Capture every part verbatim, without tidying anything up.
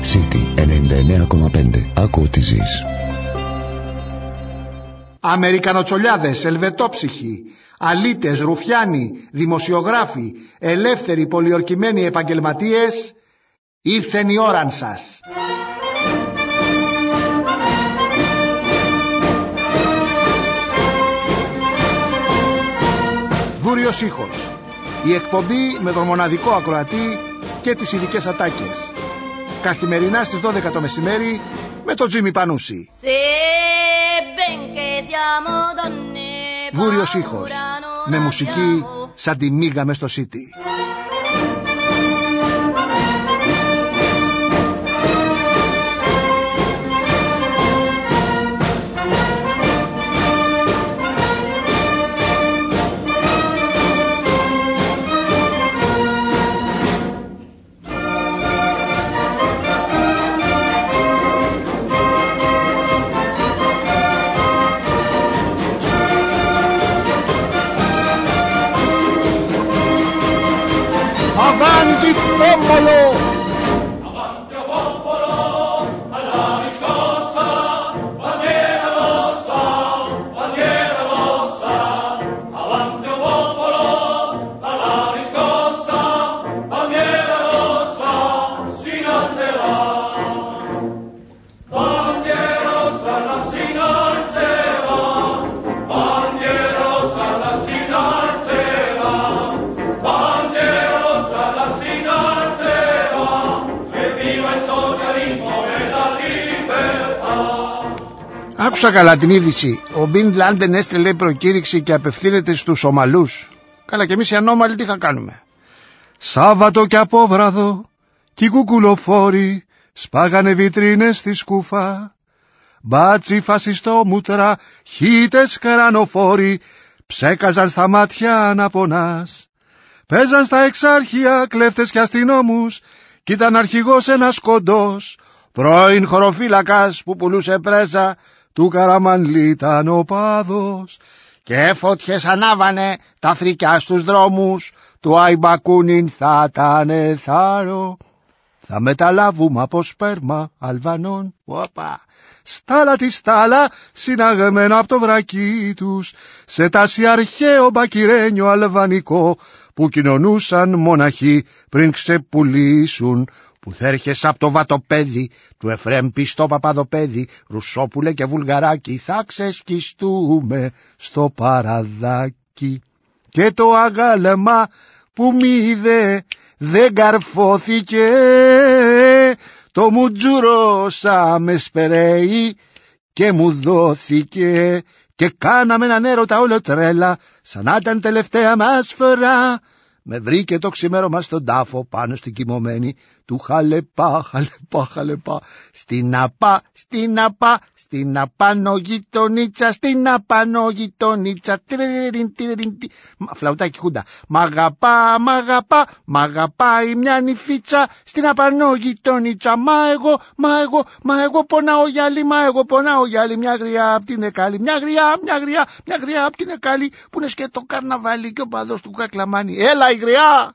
City ενενήντα εννέα κόμμα πέντε. Άκου ό,τι ζεις. Αμερικανοτσολιάδες, ελβετόψυχοι, αλήτες, ρουφιάνοι, δημοσιογράφοι, ελεύθεροι πολιορκημένοι επαγγελματίες, ήρθεν η ώραν σας. Δούριος ήχος. Η εκπομπή με τον μοναδικό ακροατή και τις ειδικές ατάκες. Καθημερινά στις δώδεκα το μεσημέρι με τον Τζίμι Πανούση. Δούριος ήχος. Με μουσική σαν τη μίγα μες στο City. Avanti popolo! Avanti o popolo, alla riscossa, bandiera rossa, bandiera rossa. Avanti o popolo, alla riscossa, bandiera rossa, si innalzerà. Bandiera rossa, la si innalzerà, bandiera rossa, la si innalzerà, bandiera Άκουσα καλά την είδηση. Ο Μπιν Λάντεν έστειλε προκήρυξη και απευθύνεται στους Ομαλούς. Καλά, και εμείς οι ανώμαλοι τι θα κάνουμε? Σάββατο και απόβραδο κι οι κουκουλοφόροι σπάγανε βιτρίνες στη σκούφα. Μπάτσι φασιστόμουτρα, χίτες κρανοφόροι ψέκαζαν στα μάτια να πονάς. Παίζαν στα εξάρχεια κλέφτες και αστυνόμους κι ήταν αρχηγός ένας κοντός, πρώην χωροφύλακας που πουλούσε πρέζα, του Καραμανλή ήταν ο πάδος. Και φωτιές ανάβανε τα φρικιά στους δρόμους, του Αϊμπακούνιν θα τανε θάρρο. Θα μεταλάβουμε από σπέρμα Αλβανών, οπα, στάλα τη στάλα συναγμένα από το βρακί τους, σε τάση αρχαίο μπακυρένιο αλβανικό, που κοινωνούσαν μοναχοί πριν ξεπουλήσουν. Που θέρχες από το βατοπέδι του Εφρέμ πιστό Παπαδοπέδι, Ρουσόπουλε και Βουλγαράκι, θα ξεσκιστούμε στο παραδάκι. Και το αγάλεμα που μ' είδε δεν καρφώθηκε, το μου τζουρώσα με σπερέι και μου δόθηκε. Και κάναμε έναν έρωτα όλο τρέλα, σαν να ήταν τελευταία μας φορά. Με βρήκε το ξημέρωμα στον τάφο πάνω στην κοιμωμένη του χαλεπά, χαλεπά, χαλεπά. Στην απά, στην απά, στην απάνω γειτονίτσα, στην απάνω γειτονίτσα. Φλαουτάκι χούντα. Μ' αγαπά, μ' αγαπά, μ' αγαπάει μια νυφίτσα στην απάνω γειτονίτσα. Μα εγώ, μα εγώ, μα εγώ πονάω γυαλί, μα εγώ πονάω γυαλί. Μια γριά απ' την Εκάλη, μια γριά, μια γριά, μια γριά απ' την Εκάλη, που είναι σκέτο καρναβάλι και ο παδός του Κακλαμάνη. Έλα η γριά!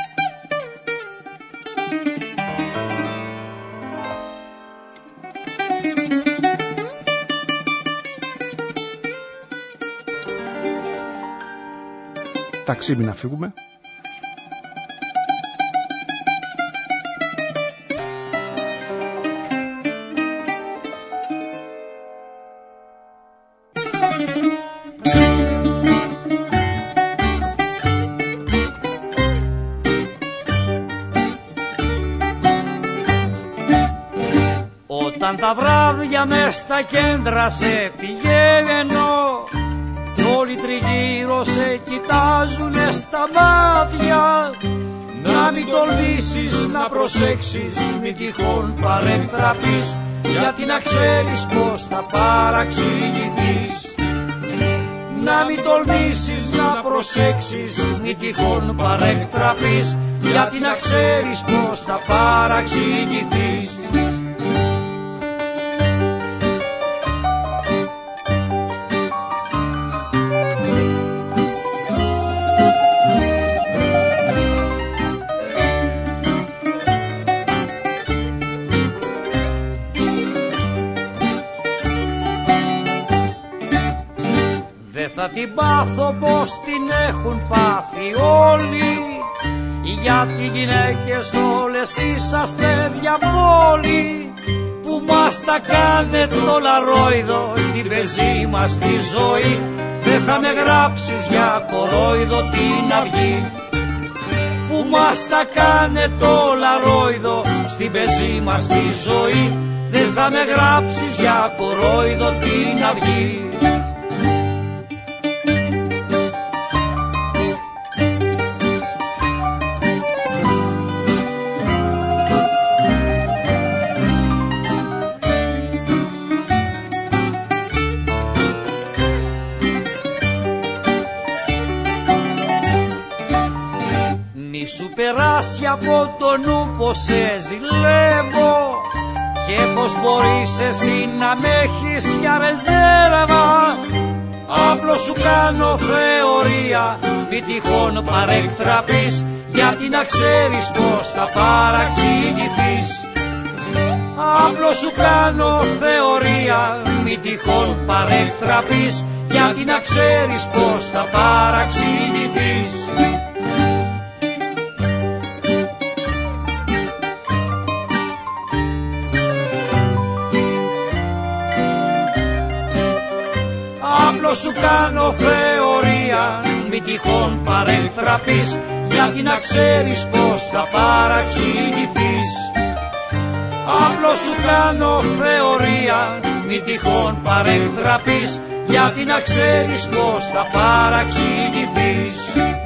Ταξίμι να φύγουμε. Όταν τα βράδια μες στα κέντρα σε πηγαίνω κι όλοι τριγύρω σε κοιτάζουνε στα μάτια, να μην τολμήσεις να προσέξεις, μην τυχόν παρεκτραπείς, γιατί να ξέρεις πως θα παραξηγηθείς. Να μην τολμήσεις να προσέξεις, μην τυχόν παρεκτραπείς, γιατί να ξέρεις πως θα παραξηγηθείς. θα την πάθω πως την έχουν πάθει όλοι, γιατί γυναίκες όλες είσαστε διαβόλοι, που μας τα κάνετε το λαρόιδο στην πεζή μας τη ζωή. Δεν θα με γράψεις για κορόιδο την αυγή, που μας τα κάνε το λαρόιδο στην πεζή μας τη ζωή. Δεν θα με γράψεις για κορόιδο την αυγή. Σου περάσει από το νου πως σε ζηλεύω και πως μπορείς εσύ να με έχεις για ρεζέρβα. Απλώς σου κάνω θεωρία, μη τυχόν παρεκτραπείς, γιατί να ξέρεις πως θα παραξηγηθείς. Απλώς σου κάνω θεωρία, μη τυχόν παρεκτραπείς, γιατί να ξέρεις πως θα παραξηγηθείς. Απλώς σου κάνω θεωρία, μη τυχόν παρεκτραπείς, γιατί να ξέρεις πως θα παραξηγηθείς. Απλώς σου κάνω θεωρία, μη τυχόν παρεκτραπείς, γιατί να ξέρεις πως θα παραξηγηθείς.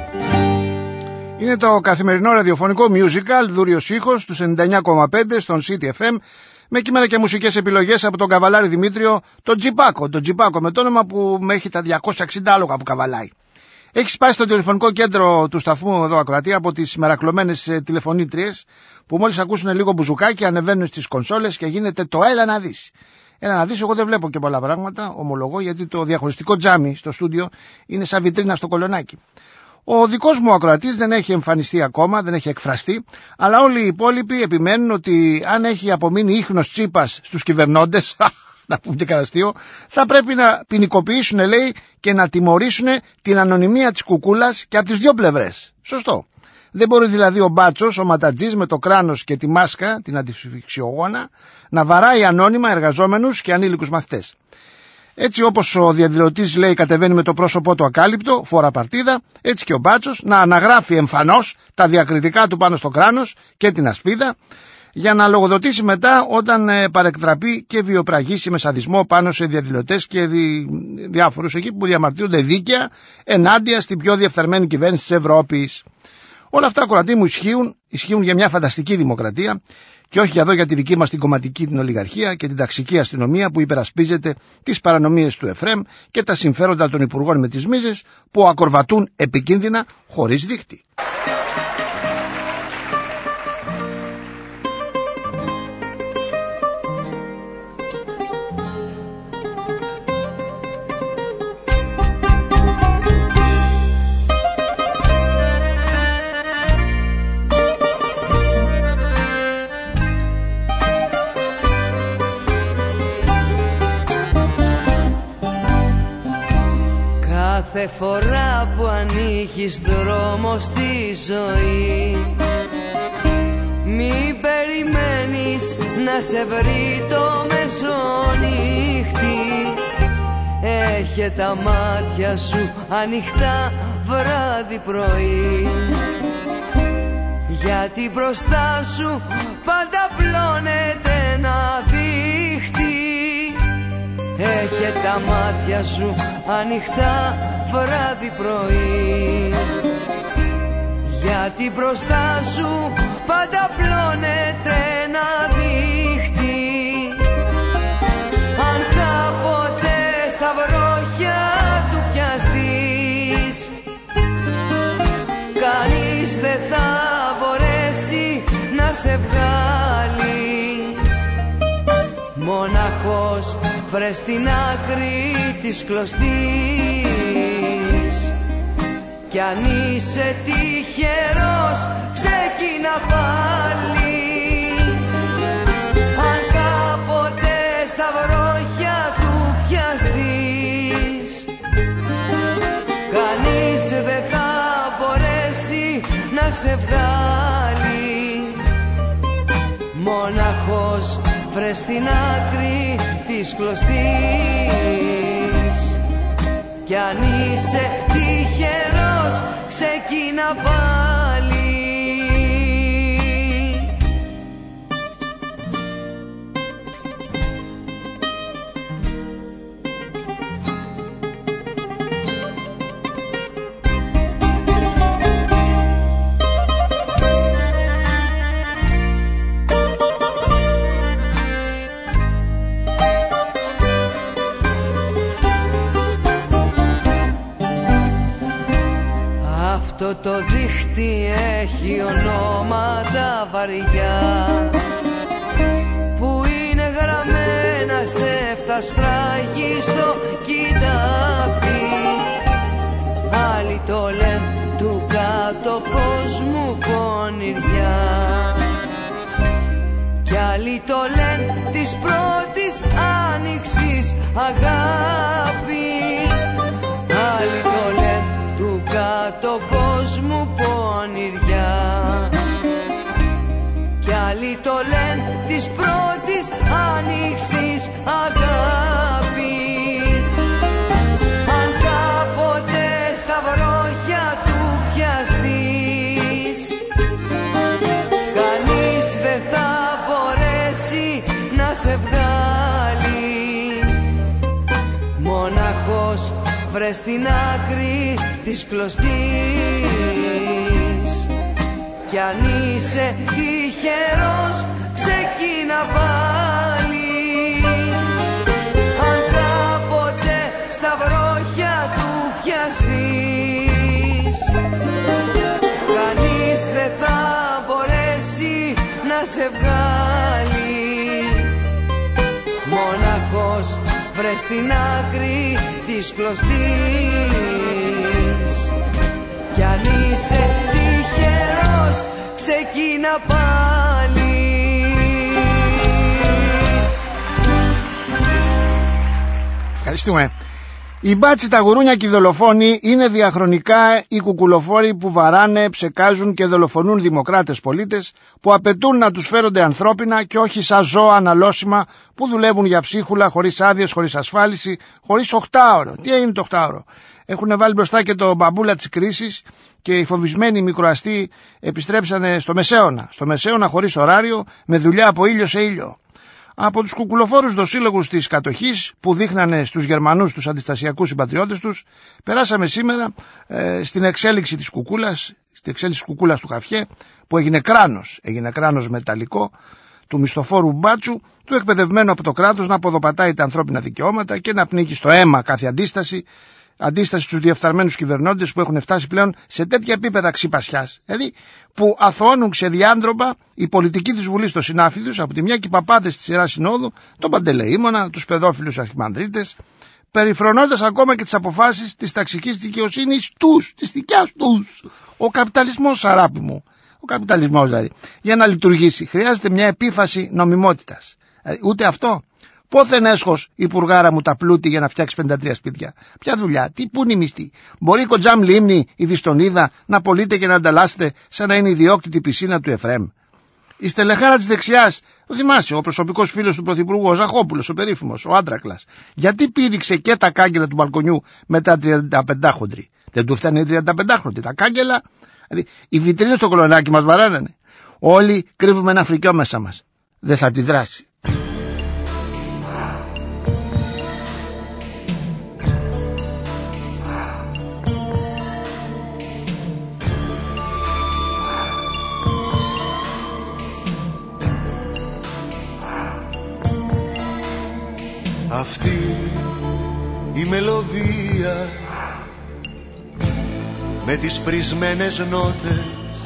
Είναι το καθημερινό ραδιοφωνικό musical Δούριος Ήχος του ενενήντα εννιά κόμμα πέντε στον City εφ εμ, με κείμενα και μουσικές επιλογές από τον Καβαλάρη Δημήτριο, τον Τζιπάκο, τον Τζιπάκο με το όνομα που με έχει τα διακόσια εξήντα άλογα που καβαλάει. Έχει σπάσει στο τηλεφωνικό κέντρο του σταθμού εδώ ακροατή από τις μερακλωμένες τηλεφωνήτριες που μόλις ακούσουν λίγο μπουζουκάκι ανεβαίνουν στις κονσόλες και γίνεται το έλα να δεις. Έλα να δεις, εγώ δεν βλέπω και πολλά πράγματα, ομολογώ, γιατί το διαχωριστικό τζάμι στο στούντιο είναι σαν βιτρίνα στο κολονάκι. Ο δικός μου ακροατής δεν έχει εμφανιστεί ακόμα, δεν έχει εκφραστεί, αλλά όλοι οι υπόλοιποι επιμένουν ότι αν έχει απομείνει ίχνος Τσίπας στους κυβερνώντες, να πούμε και καταστείο, θα πρέπει να ποινικοποιήσουν, λέει, και να τιμωρήσουν την ανωνυμία της κουκούλας και από τις δύο πλευρές. Σωστό. Δεν μπορεί δηλαδή ο μπάτσος, ο ματατζής με το κράνος και τη μάσκα, την αντιφυξιογόνα, να βαράει ανώνυμα εργαζόμενους και ανήλικους μαθητές. Έτσι όπως ο διαδηλωτής, λέει, κατεβαίνει με το πρόσωπό του ακάλυπτο, φορά παρτίδα, έτσι και ο μπάτσος να αναγράφει εμφανώς τα διακριτικά του πάνω στο κράνος και την ασπίδα, για να λογοδοτήσει μετά όταν ε, παρεκτραπεί και βιοπραγήσει με σαδισμό πάνω σε διαδηλωτές και δι... διάφορους εκεί που διαμαρτύρονται δίκαια ενάντια στην πιο διεφθαρμένη κυβέρνηση της Ευρώπης. Όλα αυτά, ακροατοί μου, ισχύουν, ισχύουν για μια φανταστική δημοκρατία και όχι εδώ για τη δική μας την κομματική την ολιγαρχία και την ταξική αστυνομία που υπερασπίζεται τις παρανομίες του Εφρέμ και τα συμφέροντα των υπουργών με τις μίζες που ακορβατούν επικίνδυνα χωρίς δίχτυ. Κάθε φορά που ανοίγεις δρόμο στη ζωή, μη περιμένεις να σε βρει το μεσονύχτη. Έχε τα μάτια σου ανοιχτά βράδυ πρωί, γιατί μπροστά σου πάντα πλώνεται ένα δίχτυ. Έχε τα μάτια σου ανοιχτά βράδυ πρωί, γιατί μπροστά σου πάντα πλώνεται ένα δίχτυ. Αν κάποτε στα βρόχια του πιαστείς, κανείς δεν θα μπορέσει να σε βγάλει. Μοναχός βρες την άκρη της κλωστής, κι αν είσαι τυχερός ξεκίνα πάλι. Αν κάποτε στα βρόχια του πιαστείς, σε βγάλει. Μοναχός βρες στην άκρη της κλωστής, κι αν είσαι τυχερός ξεκίνα πάλι. Αυτό το δίχτυ έχει ονόματα βαριά που είναι γραμμένα σε φτασφράγιστο κοιτάπι. Άλλοι το λένε του κάτω κόσμου πονηριά, κι άλλοι το λένε της πρώτης άνοιξης αγάπη. Άλλοι το λένε του κάτω κόσμου πονηριά, κι άλλοι το λένε της πρώτης άνοιξης αγάπη. Αν κάποτε στα βρόχια του πιαστείς, κανείς δεν θα μπορέσει να σε βγάλει. Μοναχός βρες στην άκρη της κλωστής, κι αν είσαι τυχερός ξεκίνα πάλι. Αν κάποτε στα βρόχια του πιαστείς, κανείς δεν θα μπορέσει να σε βγάλει. Μοναχός βρες στην άκρη της κλωστής, κι αν είσαι τυχερός ξεκίνα πάλι. Ευχαριστούμε. Οι μπάτσι, τα γουρούνια και οι δολοφόνοι είναι διαχρονικά οι κουκουλοφόροι που βαράνε, ψεκάζουν και δολοφονούν δημοκράτες πολίτες που απαιτούν να τους φέρονται ανθρώπινα και όχι σαν ζώα αναλώσιμα που δουλεύουν για ψίχουλα, χωρίς άδειες, χωρίς ασφάλιση, χωρίς οχτάωρο. Τι έγινε το οχτάωρο? Έχουν βάλει μπροστά και το μπαμπούλα της κρίσης και οι φοβισμένοι μικροαστοί επιστρέψανε στο Μεσαίωνα. Στο Μεσαίωνα χωρίς ωράριο, με δουλειά από ήλιο σε ήλιο. Από τους κουκουλοφόρους δοσύλλογους της κατοχής που δείχνανε στους Γερμανούς τους αντιστασιακούς συμπατριώτες τους, περάσαμε σήμερα ε, στην εξέλιξη της κουκούλας, στην εξέλιξη της κουκούλας του Χαφιέ, που έγινε κράνος, έγινε κράνος μεταλλικό του μισθοφόρου μπάτσου, του εκπαιδευμένου από το κράτος να αποδοπατάει τα ανθρώπινα δικαιώματα και να πνίγει στο αίμα κάθε αντίσταση, αντίσταση στους διεφθαρμένους κυβερνώντες που έχουν φτάσει πλέον σε τέτοια επίπεδα ξυπασιάς. Δηλαδή που αθωώνουν ξεδιάντροπα η πολιτική της Βουλής των συνάφιδους, από τη μια και οι παπάδες της Ιεράς Συνόδου, τον Παντελεήμονα, τους παιδόφιλους αρχιμανδρίτες, περιφρονώντας ακόμα και τις αποφάσεις της ταξικής δικαιοσύνης τους, της δικιάς τους. Ο καπιταλισμός, αράπη μου, ο καπιταλισμός δηλαδή, για να λειτουργήσει χρειάζεται μια επίφαση νομιμότητας. Δηλαδή, ούτε αυτό. Πόθεν έσχος υπουργάρα μου τα πλούτη για να φτιάξει πενήντα τρία σπίτια. Ποια δουλειά, τι, πού είναι η μισθή? Μπορεί η Κοντζάμ Λίμνη, η Βιστονίδα να πωλείται και να ανταλλάσσεται σαν να είναι η διόκτητη πισίνα του Εφραίμ. Η στελεχάρα της δεξιάς, το θυμάσαι, ο προσωπικός φίλος του Πρωθυπουργού, ο Ζαχόπουλος, ο περίφημος, ο Άντρακλας. Γιατί πήδηξε και τα κάγκελα του μπαλκονιού με τα τριανταπεντάχροντρη? Δεν του φτάνει οι τριανταπεντάχροντροι, τα κάγκελα. Δηλαδή, οι βιτρίνες στο κολονάκι μας βαράνανε. Όλοι κρύβουμε ένα φρικιό μέσα μας. Δεν θα τη δράσει. Αυτή η μελωδία με τις πρισμένες νότες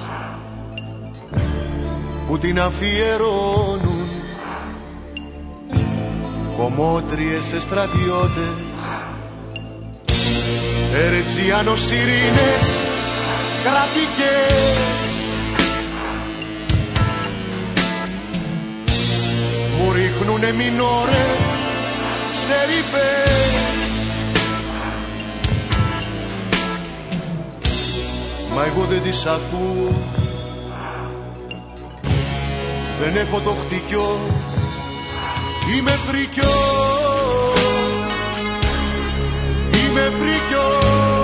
που την αφιερώνουν κομμότριες σε στρατιώτες, ερετζιάνος ειρήνες κρατικές, μου ρίχνουνε μινόρε σε ρηπές. Μα εγώ δεν τις ακούω δεν έχω το χτυκιό, είμαι φρικιό, είμαι φρικιό.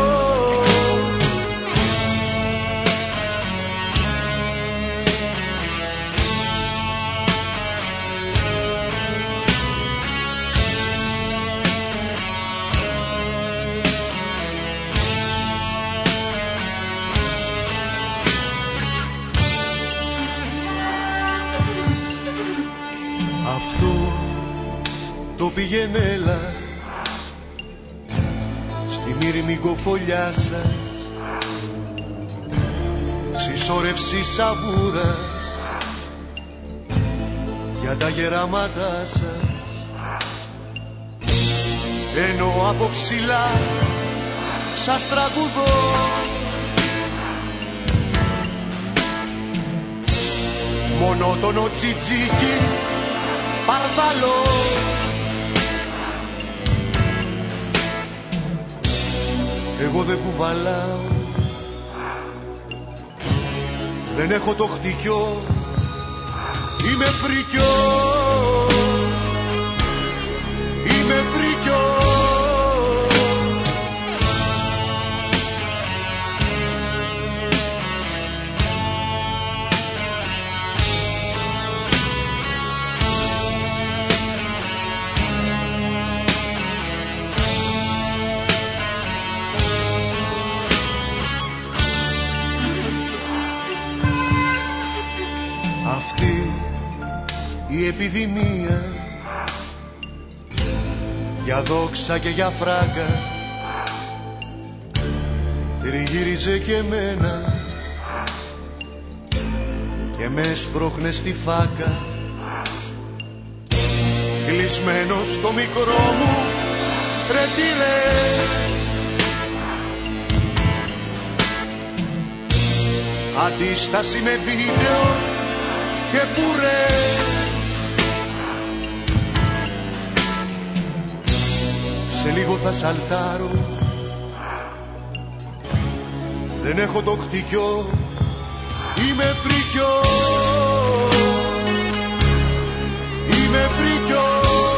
Αυτό το πηγενέλα στη μυρμικοφολιά σας, συσσόρευση σαβούρας για τα γεράματά σας, ενώ από ψηλά σας τραγουδώ μονότονο τσιτζίκι παρθαλό. Εγώ δεν κουβαλάω, δεν έχω το χτυκιό, είμαι φρικιό, είμαι φρικιό. Αυτή η επιδημία για δόξα και για φράγκα τριγύριζε και εμένα και με σπρώχνε στη φάκα, κλεισμένος στο μικρό μου ρετυρέ. Αντίσταση με βίντεο και πουρέ. Σε λίγο θα σαλτάρω, δεν έχω το χτυκιό, είμαι φρικιό, είμαι φρικιό,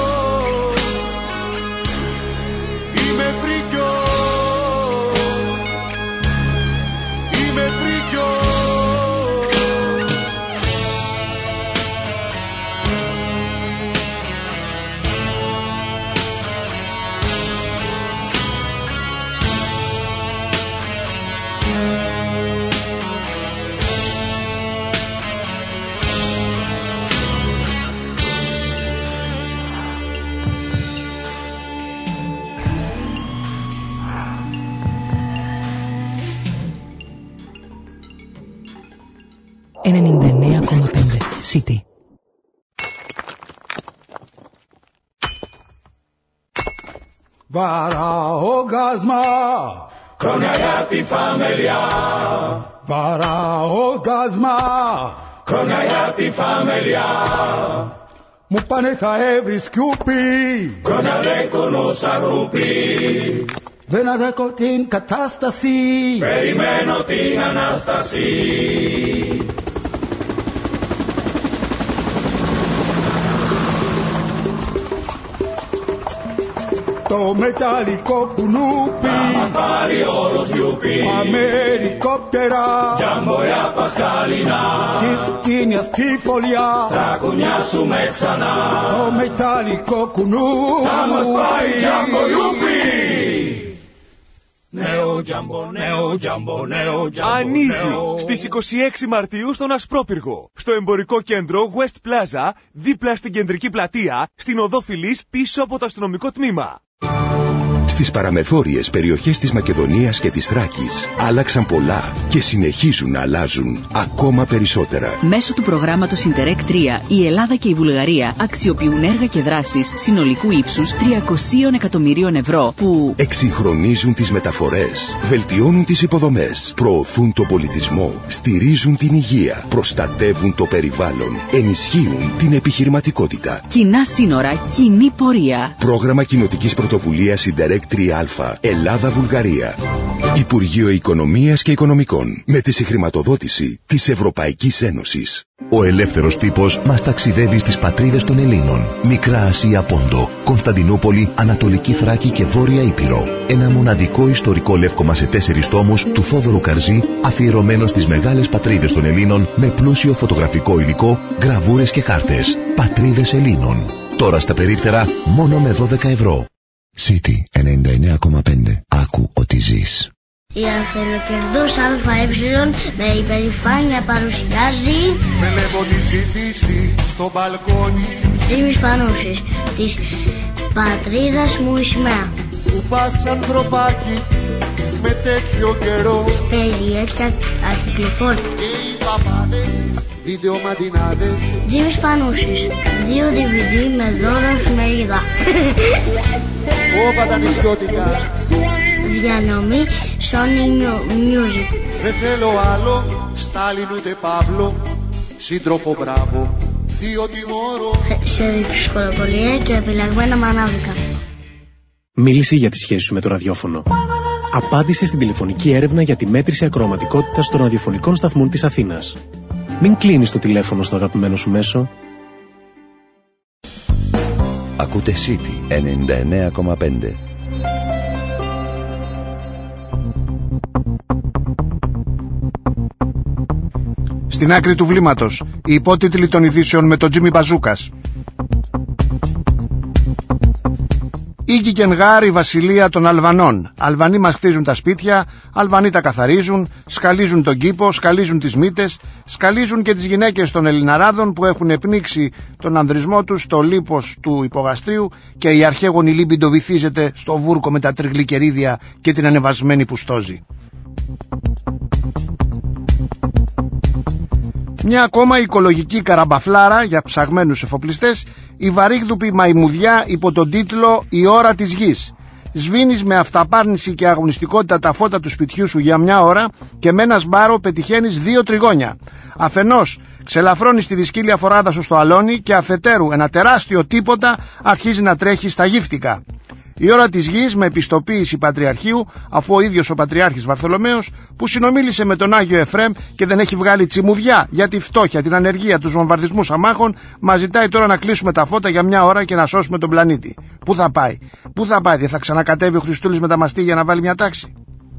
είμαι φρικιό, είμαι φρικιό. ενενήντα εννέα κόμμα πέντε City. Βαραόγκασμα, Χρόνια για τη φαμελιά. βαραόγκασμα, Χρόνια για τη φαμελιά. μου πάνε θα έβρι σκιούπι, Χρόνια δε κονόσα ρούπι. δεν αρέκω την κατάσταση, Περιμένω την Ανάσταση. το μεταλλικό κουνούπι, Θα πάρει όλος γιουπί. πάμε ελικόπτερα, Τζαμποιά Πασχαλινά. στη φτύνια στη φωλιά, Θα κουνιάσουμε ξανά. το μεταλλικό κουνούπι, Θα μας πάει τζαμπο γιουπί. Νέο τζαμπο, νέο τζαμπο, νέο τζαμπο. Ανοίγει στις είκοσι έξι Μαρτίου στον Ασπρόπυργο, στο εμπορικό κέντρο West Plaza, δίπλα στην κεντρική πλατεία, στην οδό Φιλής πίσω από το αστυνομικό τμήμα. Στις παραμεθόριες περιοχές της Μακεδονίας και της Θράκης άλλαξαν πολλά και συνεχίζουν να αλλάζουν ακόμα περισσότερα. Μέσω του προγράμματος Ιντερεκ τρία, η Ελλάδα και η Βουλγαρία αξιοποιούν έργα και δράσεις συνολικού ύψους τριακόσια εκατομμυρίων ευρώ που Εξυγχρονίζουν τις μεταφορές, βελτιώνουν τις υποδομές, προωθούν τον πολιτισμό, στηρίζουν την υγεία, προστατεύουν το περιβάλλον, ενισχύουν την επιχειρηματικότητα. κοινά σύνορα, κοινή πορεία. Πρόγραμμα κοινοτικής πρωτοβουλίας Ιντερεκ τρία Α, Ελλάδα-Βουλγαρία. Υπουργείο Οικονομίας και Οικονομικών, με τη συγχρηματοδότηση της Ευρωπαϊκής Ένωσης. Ο ελεύθερος τύπος μας ταξιδεύει στις πατρίδες των Ελλήνων. Μικρά Ασία Πόντο, Κωνσταντινούπολη, Ανατολική Θράκη και Βόρεια Ήπειρο. Ένα μοναδικό ιστορικό λεύκομα σε τέσσερις τόμους του Θόδωρου Καρζή, αφιερωμένο στις μεγάλες πατρίδες των Ελλήνων, με πλούσιο φωτογραφικό υλικό, γραβούρες και χάρτες. Πατρίδες Ελλήνων. Τώρα στα περίπτερα μόνο με δώδεκα ευρώ. City ενενήντα εννέα κόμμα πέντε. Άκου ότι ζεις. Η αφελοκερδός ΑΕ με υπερηφάνεια παρουσιάζει Βλέπω τη ζήτηση στο μπαλκόνι Τζίμις Πανούσης, της πατρίδας μου η σημαία. Που πας ανθρωπάκι με τέτοιο καιρό, Περιέργεια ακυκλοφόρητα και οι παπάδες, βίντεο μαντινάδες. Τζίμις Πανούσης, δύο ντι βι ντι με δώρο εφημερίδα. Όπα τα νησιώτικα. Διανομή Sony Music. Δεν θέλω άλλο Στάλιν ούτε Παύλο, σύντροφο μπράβο, θείο τιμώρο. Σε δυσκολοπολία και επιλεγμένα μανάβικα. Μίλησε για τις σχέσεις σου με το ραδιόφωνο. Απάντησε στην τηλεφωνική έρευνα για τη μέτρηση ακροαματικότητας των ραδιοφωνικών σταθμών της Αθήνας. Μην κλείνεις το τηλέφωνο στο αγαπημένο σου μέσο. Ακούτε City ενενήντα εννέα κόμμα πέντε. Στην άκρη του βλήματος, οι υπότιτλοι των ειδήσεων με τον Τζίμι Μπαζούκας. Ήγη Κενγάρ, η βασιλεία των Αλβανών. Αλβανοί μας χτίζουν τα σπίτια, Αλβανοί τα καθαρίζουν, σκαλίζουν τον κήπο, σκαλίζουν τις μύτες, σκαλίζουν και τις γυναίκες των Ελληναράδων που έχουν πνίξει τον ανδρισμό τους στο λίπος του υπογαστρίου και η αρχαίγονη λίμπιντο βυθίζεται στο βούρκο με τα τριγλικερίδια και την ανεβασμένη πουστόζη. Μια ακόμα οικολογική καραμπαφλάρα για ψαγμένους εφοπλιστές, η βαρύγδουπη μαϊμουδιά υπό τον τίτλο «Η ώρα της γης». Σβήνεις με αυταπάρνηση και αγωνιστικότητα τα φώτα του σπιτιού σου για μια ώρα και με ένα σμπάρο πετυχαίνεις δύο τριγώνια. Αφενός ξελαφρώνεις τη δυσκύλια φοράδα σου στο αλόνι και αφετέρου ένα τεράστιο τίποτα αρχίζει να τρέχει στα γύφτικα. Η ώρα της γης με επιστοποίηση Πατριαρχείου, αφού ο ίδιος ο Πατριάρχης Βαρθολομαίος, που συνομίλησε με τον Άγιο Εφραίμ και δεν έχει βγάλει τσιμουδιά για τη φτώχεια, την ανεργία, τους βομβαρδισμούς αμάχων, μας ζητάει τώρα να κλείσουμε τα φώτα για μια ώρα και να σώσουμε τον πλανήτη. Πού θα πάει, πού θα πάει, δεν θα ξανακατέβει ο Χριστούλης με τα μαστί για να βάλει μια τάξη?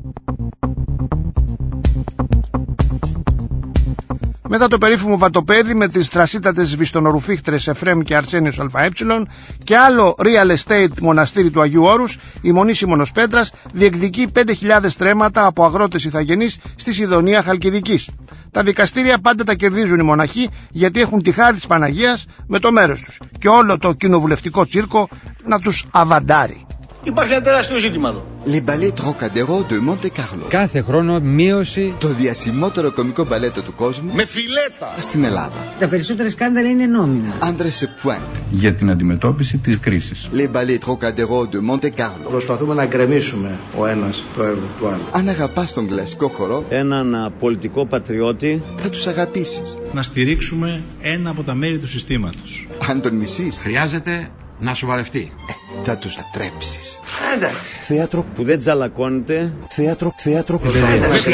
Μετά το περίφημο βατοπέδι με τις τρασίτατες βιστονορουφίχτρες Εφραίμ και Αρσένιος ΑΕ και άλλο real estate μοναστήρι του Αγίου Όρους, η Μονή Σίμωνος Πέτρας διεκδικεί πέντε χιλιάδες τρέματα από αγρότες Ιθαγενείς στη Σιδωνία Χαλκιδικής. Τα δικαστήρια πάντα τα κερδίζουν οι μοναχοί γιατί έχουν τη χάρη της Παναγίας με το μέρος τους και όλο το κοινοβουλευτικό τσίρκο να τους αβαντάρει. Υπάρχει ένα τεράστιο ζήτημα εδώ. Les ballets Trocadéro de Monte Carlo. Κάθε χρόνο μείωση. Το διασημότερο κομικό μπαλέτο του κόσμου. Με φιλέτα. Στην Ελλάδα. Τα περισσότερα σκάνδαλα είναι νόμιμα. André se pointe. Για την αντιμετώπιση της κρίσης. Les ballets Trocadéro de Monte Carlo. Προσπαθούμε να γκρεμίσουμε ο ένας το έργο του άλλου. Αν αγαπάς τον κλασικό χορό, έναν πολιτικό πατριώτη, θα τους αγαπήσεις. Να στηρίξουμε ένα από τα μέρη του συστήματος. Αν τον μισείς, χρειάζεται να σοβαρευτεί. Ε, θα τους ατρέψεις. Εντάξει. Θέατρο που δεν τζαλακώνεται. Θέατρο, θέατρο που δεν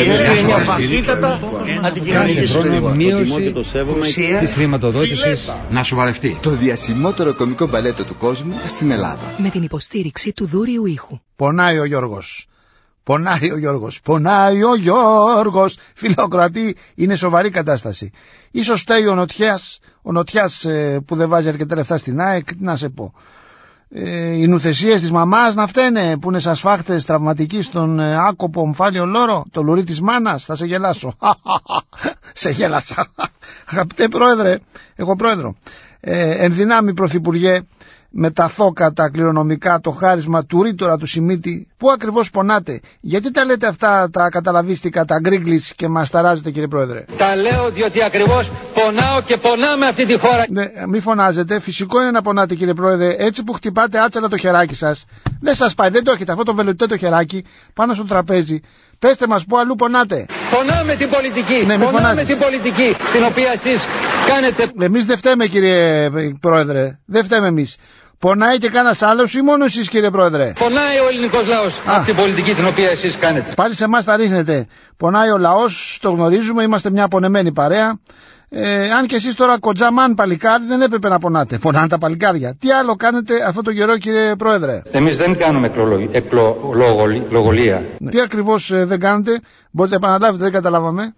μείωση της χρηματοδότησης να σοβαρευτεί. Το διασημότερο κομικό μπαλέτο του κόσμου στην Ελλάδα. Με την υποστήριξη του Δούριου Ήχου. Πονάει ο Γιώργος. Πονάει ο Γιώργος, πονάει ο Γιώργος. Φιλοκρατή, είναι σοβαρή κατάσταση. Ίσως φταίει ο Νοτιάς, ο Νοτιάς ε, που δεν βάζει αρκετά λεφτά στην ΑΕΚ, τι να σε πω. Ε, οι νουθεσίες της μαμάς να φταίνε που είναι σαν σφάχτες τραυματικοί στον ε, άκοπο ομφάλιο λόρο, το λουρί της μάνας, θα σε γελάσω. Σε γέλασα. Αγαπητέ πρόεδρε, εγώ πρόεδρο, ε, εν δυνάμει πρωθυπουργέ, με τα θώκα, τα κληρονομικά, το χάρισμα του ρήτορα του Σιμίτη, πού ακριβώς πονάτε? Γιατί τα λέτε αυτά τα καταλαβίστικα, τα γκρίγκλις και μας ταράζετε, κύριε πρόεδρε? Τα λέω διότι ακριβώς πονάω και πονάμε αυτή τη χώρα. Ναι, μη φωνάζετε, φυσικό είναι να πονάτε, κύριε πρόεδρε. Έτσι που χτυπάτε άτσαλα το χεράκι σας, δεν σας πάει, δεν το έχετε αυτό το βελουτέ το χεράκι πάνω στο τραπέζι. Πέστε μας πού αλλού πονάτε. Πονάμε την πολιτική, ναι, πονάμε φωνάζετε. την πολιτική την οποία εσείς κάνετε. Εμείς δεν φταίμε, κύριε πρόεδρε, δεν φταίμε εμείς. Πονάει και κανένας άλλος ή μόνο εσείς, κύριε Πρόεδρε? Πονάει ο ελληνικός λαός από την πολιτική την οποία εσείς κάνετε. Πάλι σε εμάς τα ρίχνετε. Πονάει ο λαός, το γνωρίζουμε, είμαστε μια πονεμένη παρέα. Ε, αν και εσείς τώρα κοντζαμάν παλικάρι δεν έπρεπε να πονάτε. Πονάνε τα παλικάρια. Τι άλλο κάνετε αυτό το καιρό, κύριε Πρόεδρε? Εμείς δεν κάνουμε εκλογολία. Τι ακριβώς ε, δεν κάνετε? Μπορείτε να επαναλάβετε, δεν καταλάβαμε.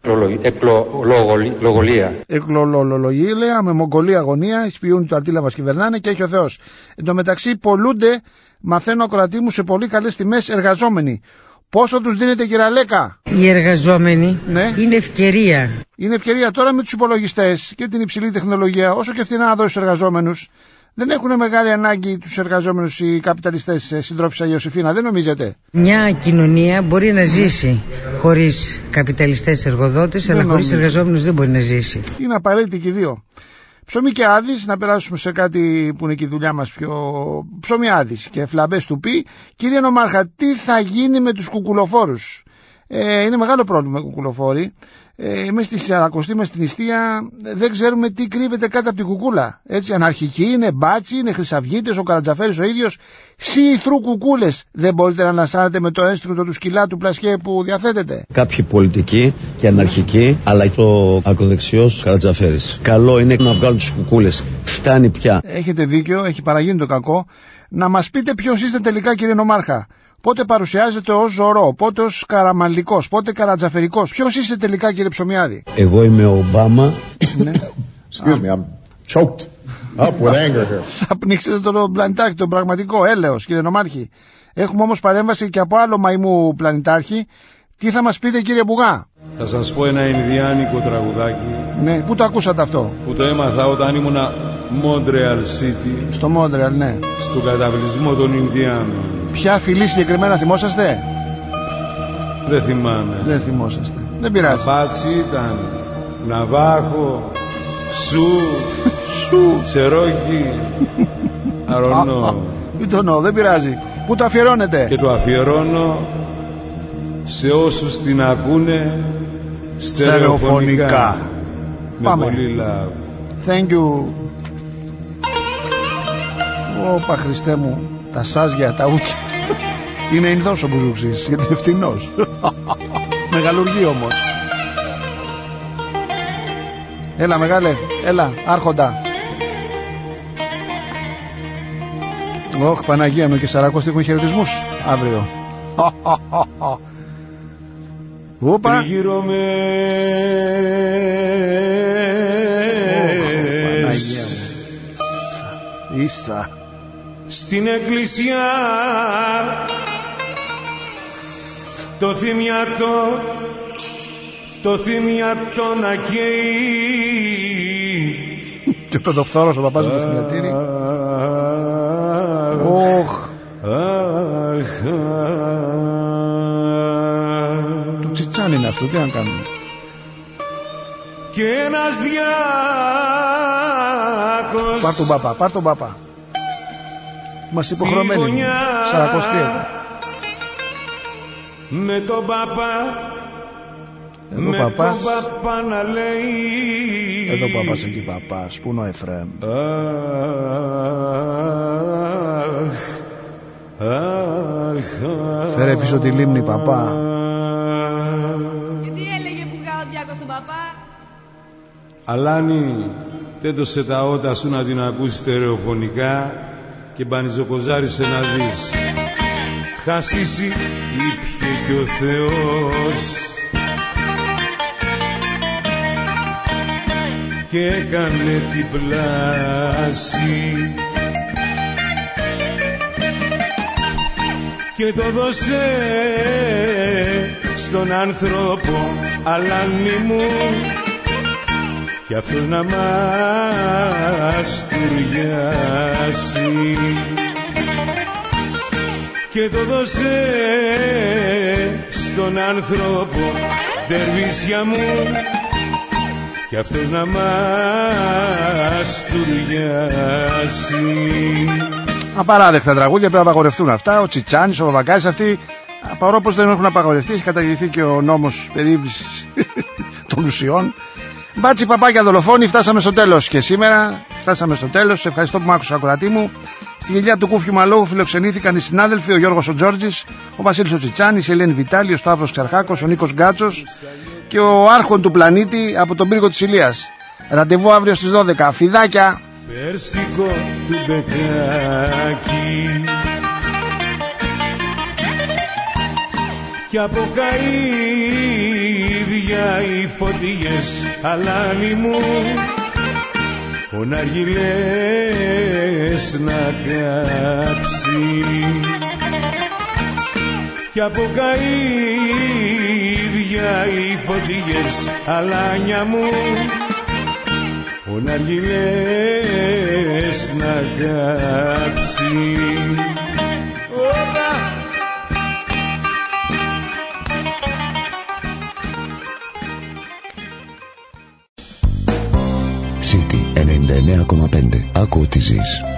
Εκλογολία. Εκλογολία με μογγολή αγωνία. Εισποιούν το αντίλα μας κυβερνάνε και έχει ο Θεός. Εν τω μεταξύ πολλούνται, μαθαίνω ακροατή μου, σε πολύ καλές τιμές εργαζόμενοι. Πόσο τους δίνετε, κύριε Λέκα? Οι εργαζόμενοι, ναι, είναι ευκαιρία. Είναι ευκαιρία τώρα με τους υπολογιστές και την υψηλή τεχνολογία, όσο και φθηνά να δώσει στους εργαζόμενους. Δεν έχουν μεγάλη ανάγκη τους εργαζόμενους οι καπιταλιστές, συντρόφισσα Ιωσήφινα, δεν νομίζετε? Μια κοινωνία μπορεί να ζήσει χωρίς καπιταλιστές εργοδότες, δεν αλλά νομίζω. Χωρίς εργαζόμενους δεν μπορεί να ζήσει. Είναι απαραίτητοι και οι δύο. Ψωμί και άδης, να περάσουμε σε κάτι που είναι και η δουλειά μας πιο... Ψωμί άδης και φλαμπές του πει. Κύριε Νομάρχα, τι θα γίνει με τους κουκουλοφόρους? Ε, είναι μεγάλο πρόβλημα οι κουκουλοφόροι. Ε, εμείς στη Σαρακοστή μας στην νηστεία δεν ξέρουμε τι κρύβεται κάτω από την κουκούλα. Έτσι, αναρχικοί είναι, μπάτσι, είναι χρυσαυγίτες, ο Καρατζαφέρης ο ίδιος. See-through κουκούλες. Δεν μπορείτε να ανασάνετε με το ένστικτο του σκυλά του Πλασιέ που διαθέτετε? Κάποιοι πολιτικοί και αναρχικοί, αλλά και ο ακροδεξιός Καρατζαφέρης. Καλό είναι να βγάλουν τις κουκούλες. Φτάνει πια. Έχετε δίκιο, έχει παραγίνει το κακό. Να μας πείτε ποιος είστε τελικά, κύριε Νομάρχα? Πότε παρουσιάζεται ως Ζωρό, πότε ως Καραμανλικός, πότε Καρατζαφερικός? Ποιος είστε τελικά, κύριε Ψωμιάδη? Εγώ είμαι ο Ομπάμα. Excuse me, I'm choked up with anger here. Θα πνίξετε τον πλανητάρχη, τον πραγματικό έλεος, κύριε Νομάρχη. Έχουμε όμως παρέμβαση και από άλλο μαϊμού πλανητάρχη. Τι θα μας πείτε, κύριε Μπουγά? Θα σας πω ένα ινδιάνικο τραγουδάκι. Ναι, πού το ακούσατε αυτό? Που το έμαθα όταν ήμουνα Montreal City. Στο Montreal, ναι. Στον καταβλισμό των Ινδιάνων. Ποια φυλή συγκεκριμένα θυμόσαστε? Δεν θυμάμαι. Δεν θυμόσαστε. Δεν πειράζει. Απάτσι ήταν Ναβάχο, Σου, Σου, Τσερόκι, Αρωνό. Δεν το νο, δεν πειράζει. Πού το αφιερώνετε? Και το αφιερώνω σε όσους την ακούνε στερεοφωνικά. Με Πάμε. πολύ love. Thank you. Ωπα Χριστέ μου, τα σάζια, τα ούκια. Είναι Ινδός ο Μπουζούξης, γιατί είναι φτηνός. Μεγαλουργεί όμως. Έλα μεγάλε, έλα, άρχοντα. Ωχ, Παναγία μου, και Σαρακώστη έχουν χαιρετισμούς αύριο. Ούπα. Τριγύρω με Παναγία μου. Ίσα. Στην εκκλησιά το θυμιατό, το θυμιατό να καίει. Και ο παιδοφθόρος ο παπάς με το θυμιατήρι. Ωχ. Του Τσιτσάν είναι αυτό, τι να κάνουμε? Και ένας διάκος. Πάρ' τον παπά, πάρ' τον παπά. Είμαστε υποχρεωμένοι. Σαρακοστή. Με τον παπά. Εδώ με παπάς. τον παπά να λέει. Εδώ παπάς εκεί παπάς. Πού είναι ο Εφραίμ? Φέρε πίσω τη λίμνη παπά. Και τι έλεγε που γάω διάκος στον παπά? Αλάνη, τέτοσε τα ότα σου να την ακούσεις στερεοφωνικά και μπανιζοκοζάρισε να δεις. Χασίσει ήπιε και ο Θεός και έκανε την πλάση και το δώσε στον άνθρωπο, Αλάνη μου, κι αυτός να μας τουριάσει και το δώσε στον άνθρωπο, ντερβίσια μου, κι αυτός να μας τουριάσει. Απαράδεκτα τραγούδια, πρέπει να απαγορευτούν αυτά. Ο Τσιτσάνης, ο Βαβακάρης, αυτοί απαρώ πως δεν έχουν απαγορευτεί. Έχει καταργηθεί και ο νόμος περίβλησης των ουσιών. Μπάτσι παπάκια δολοφόνοι, φτάσαμε στο τέλος και σήμερα. Φτάσαμε στο τέλος. Ευχαριστώ που μ' άκουσες, ακροατή μου. Στη γελιά του Κούφιου Μαλόγου φιλοξενήθηκαν οι συνάδελφοι, ο Γιώργος ο Τζόρτζης, ο Βασίλης ο Τσιτσάνης, η Ελένη Βιτάλη, ο Σταύρος Ξαρχάκος, ο Νίκος Γκάτσος και ο άρχον του πλανήτη από τον πύργο της Ηλίας. Ραντεβού αύριο στις δώδεκα. Φιδάκια! Πέρσικο του μπεκάκι κι από καΐδια οι φωτιές αλάνι μου, ο ναργιλές να κάψει κι από καΐδια οι φωτιές αλάνια μου, ο ναργιλές να κάψει. City ενενήντα εννέα κόμμα πέντε. Άκου τι ζεις.